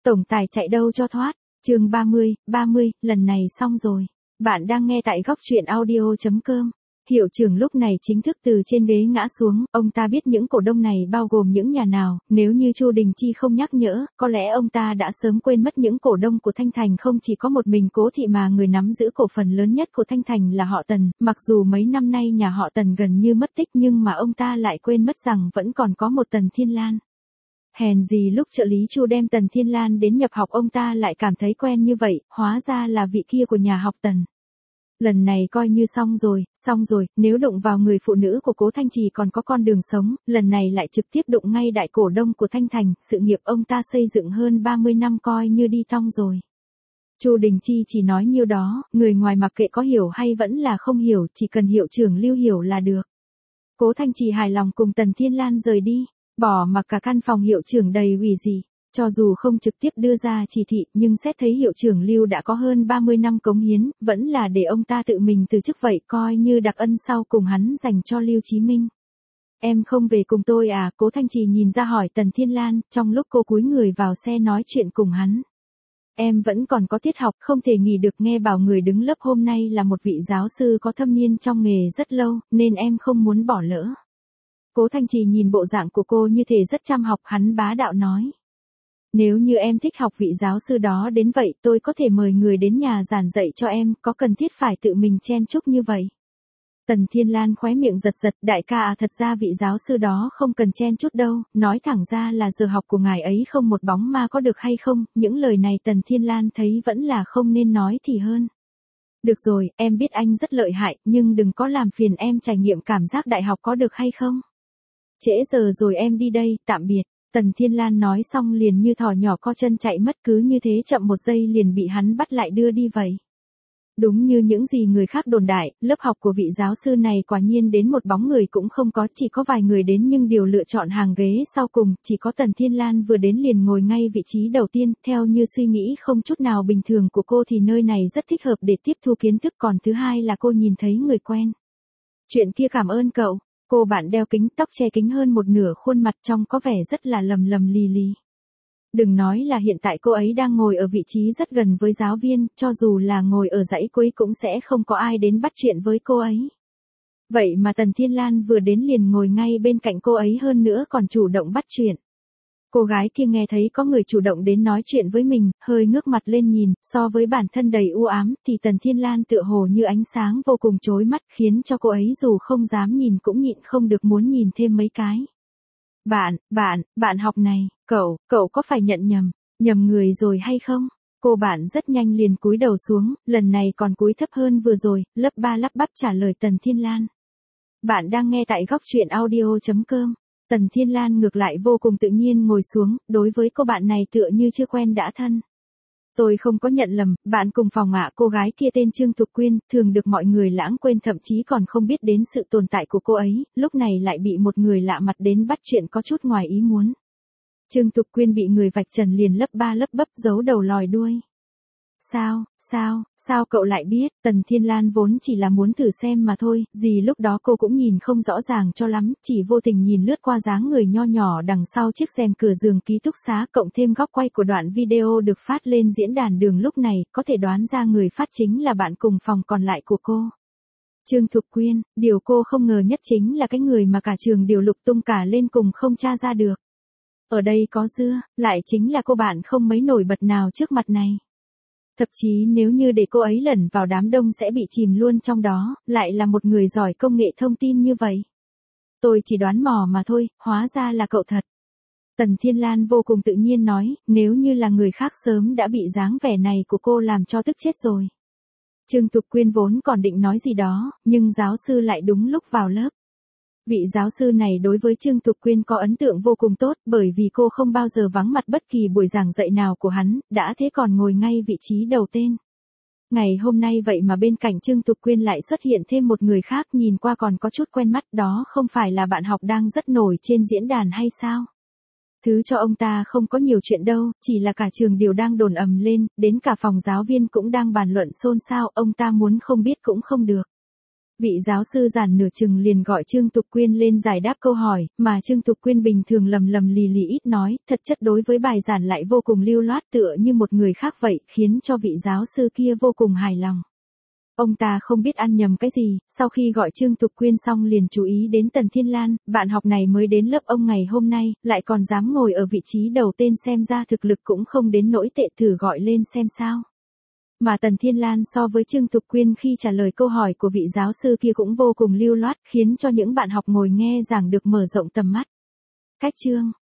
Tổng tài chạy đâu cho thoát. Chương 30, lần này xong rồi. Bạn đang nghe tại góc truyện audio.com. Hiệu trưởng lúc này chính thức từ trên ghế ngã xuống, ông ta biết những cổ đông này bao gồm những nhà nào, nếu như Chu Đình Chi không nhắc nhở, có lẽ ông ta đã sớm quên mất những cổ đông của Thanh Thành không chỉ có một mình Cố Thị mà người nắm giữ cổ phần lớn nhất của Thanh Thành là họ Tần, mặc dù mấy năm nay nhà họ Tần gần như mất tích nhưng mà ông ta lại quên mất rằng vẫn còn có một Tần Thiên Lan. Hèn gì lúc trợ lý Chu đem Tần Thiên Lan đến nhập học ông ta lại cảm thấy quen như vậy, hóa ra là vị kia của nhà học Tần. Lần này coi như xong rồi, nếu đụng vào người phụ nữ của Cố Thanh Trì còn có con đường sống, lần này lại trực tiếp đụng ngay đại cổ đông của Thanh Thành, sự nghiệp ông ta xây dựng hơn 30 năm coi như đi tong rồi. Chu Đình Chi chỉ nói nhiêu đó, người ngoài mặc kệ có hiểu hay vẫn là không hiểu, chỉ cần hiệu trưởng Lưu hiểu là được. Cố Thanh Trì hài lòng cùng Tần Thiên Lan rời đi, bỏ mặc cả căn phòng hiệu trưởng đầy ủy dị. Cho dù không trực tiếp đưa ra chỉ thị, nhưng xét thấy hiệu trưởng Lưu đã có hơn 30 năm cống hiến, vẫn là để ông ta tự mình từ chức vậy, coi như đặc ân sau cùng hắn dành cho Lưu Chí Minh. Em không về cùng tôi à? Cố Thanh Trì nhìn ra hỏi Tần Thiên Lan, trong lúc cô cúi người vào xe nói chuyện cùng hắn. Em vẫn còn có tiết học, không thể nghỉ được, nghe bảo người đứng lớp hôm nay là một vị giáo sư có thâm niên trong nghề rất lâu, nên em không muốn bỏ lỡ. Cố Thanh Trì nhìn bộ dạng của cô như thể rất chăm học, hắn bá đạo nói. Nếu như em thích học vị giáo sư đó đến vậy, tôi có thể mời người đến nhà giảng dạy cho em, có cần thiết phải tự mình chen chúc như vậy. Tần Thiên Lan khóe miệng giật giật, đại ca à, thật ra vị giáo sư đó không cần chen chút đâu, nói thẳng ra là giờ học của ngài ấy không một bóng ma có được hay không, những lời này Tần Thiên Lan thấy vẫn là không nên nói thì hơn. Được rồi, em biết anh rất lợi hại, nhưng đừng có làm phiền em trải nghiệm cảm giác đại học có được hay không. Trễ giờ rồi em đi đây, tạm biệt. Tần Thiên Lan nói xong liền như thỏ nhỏ co chân chạy mất, cứ như thế chậm một giây liền bị hắn bắt lại đưa đi vậy. Đúng như những gì người khác đồn đại, lớp học của vị giáo sư này quả nhiên đến một bóng người cũng không có, chỉ có vài người đến nhưng điều lựa chọn hàng ghế sau cùng, chỉ có Tần Thiên Lan vừa đến liền ngồi ngay vị trí đầu tiên, theo như suy nghĩ không chút nào bình thường của cô thì nơi này rất thích hợp để tiếp thu kiến thức, còn thứ hai là cô nhìn thấy người quen. Chuyện kia cảm ơn cậu. Cô bạn đeo kính, tóc che kính hơn một nửa khuôn mặt, trông có vẻ rất là lầm lầm lì lì. Đừng nói là hiện tại cô ấy đang ngồi ở vị trí rất gần với giáo viên, cho dù là ngồi ở dãy cuối cũng sẽ không có ai đến bắt chuyện với cô ấy. Vậy mà Tần Thiên Lan vừa đến liền ngồi ngay bên cạnh cô ấy, hơn nữa còn chủ động bắt chuyện. Cô gái kia nghe thấy có người chủ động đến nói chuyện với mình, hơi ngước mặt lên nhìn, so với bản thân đầy u ám, thì Tần Thiên Lan tựa hồ như ánh sáng vô cùng chói mắt, khiến cho cô ấy dù không dám nhìn cũng nhịn không được muốn nhìn thêm mấy cái. Bạn học này, cậu có phải nhầm người rồi hay không? Cô bạn rất nhanh liền cúi đầu xuống, lần này còn cúi thấp hơn vừa rồi, lắp bắp trả lời Tần Thiên Lan. Bạn đang nghe tại góc truyện audio.com. Tần Thiên Lan ngược lại vô cùng tự nhiên ngồi xuống, đối với cô bạn này tựa như chưa quen đã thân. Tôi không có nhận lầm, bạn cùng phòng ạ. Cô gái kia tên Trương Thục Quyên, thường được mọi người lãng quên, thậm chí còn không biết đến sự tồn tại của cô ấy, lúc này lại bị một người lạ mặt đến bắt chuyện có chút ngoài ý muốn. Trương Thục Quyên bị người vạch trần liền lắp bắp giấu đầu lòi đuôi. Sao cậu lại biết? Tần Thiên Lan vốn chỉ là muốn thử xem mà thôi, gì lúc đó cô cũng nhìn không rõ ràng cho lắm, chỉ vô tình nhìn lướt qua dáng người nho nhỏ đằng sau chiếc rèm cửa giường ký túc xá, cộng thêm góc quay của đoạn video được phát lên diễn đàn đường lúc này, có thể đoán ra người phát chính là bạn cùng phòng còn lại của cô. Trương Thục Quyên, điều cô không ngờ nhất chính là cái người mà cả trường đều lục tung cả lên cùng không tra ra được. Ở đây có dưa, lại chính là cô bạn không mấy nổi bật nào trước mặt này. Thậm chí nếu như để cô ấy lẩn vào đám đông sẽ bị chìm luôn trong đó, lại là một người giỏi công nghệ thông tin như vậy. Tôi chỉ đoán mò mà thôi, hóa ra là cậu thật. Tần Thiên Lan vô cùng tự nhiên nói, nếu như là người khác sớm đã bị dáng vẻ này của cô làm cho tức chết rồi. Trương Thục Quyên vốn còn định nói gì đó, nhưng giáo sư lại đúng lúc vào lớp. Vị giáo sư này đối với Trương Thục Quyên có ấn tượng vô cùng tốt, bởi vì cô không bao giờ vắng mặt bất kỳ buổi giảng dạy nào của hắn, đã thế còn ngồi ngay vị trí đầu tên. Ngày hôm nay vậy mà bên cạnh Trương Thục Quyên lại xuất hiện thêm một người khác, nhìn qua còn có chút quen mắt, đó không phải là bạn học đang rất nổi trên diễn đàn hay sao? Thứ cho ông ta không có nhiều chuyện đâu, chỉ là cả trường đều đang đồn ầm lên, đến cả phòng giáo viên cũng đang bàn luận xôn xao, ông ta muốn không biết cũng không được. Vị giáo sư giản nửa chừng liền gọi Trương Tục Quyên lên giải đáp câu hỏi, mà Trương Tục Quyên bình thường lầm lầm lì lì ít nói, thật chất đối với bài giảng lại vô cùng lưu loát tựa như một người khác vậy, khiến cho vị giáo sư kia vô cùng hài lòng. Ông ta không biết ăn nhầm cái gì, sau khi gọi Trương Tục Quyên xong liền chú ý đến Tần Thiên Lan, bạn học này mới đến lớp ông ngày hôm nay, lại còn dám ngồi ở vị trí đầu tên xem ra thực lực cũng không đến nỗi tệ, thử gọi lên xem sao. Mà Tần Thiên Lan so với Trương Tục Quyên khi trả lời câu hỏi của vị giáo sư kia cũng vô cùng lưu loát, khiến cho những bạn học ngồi nghe giảng được mở rộng tầm mắt. Cách chương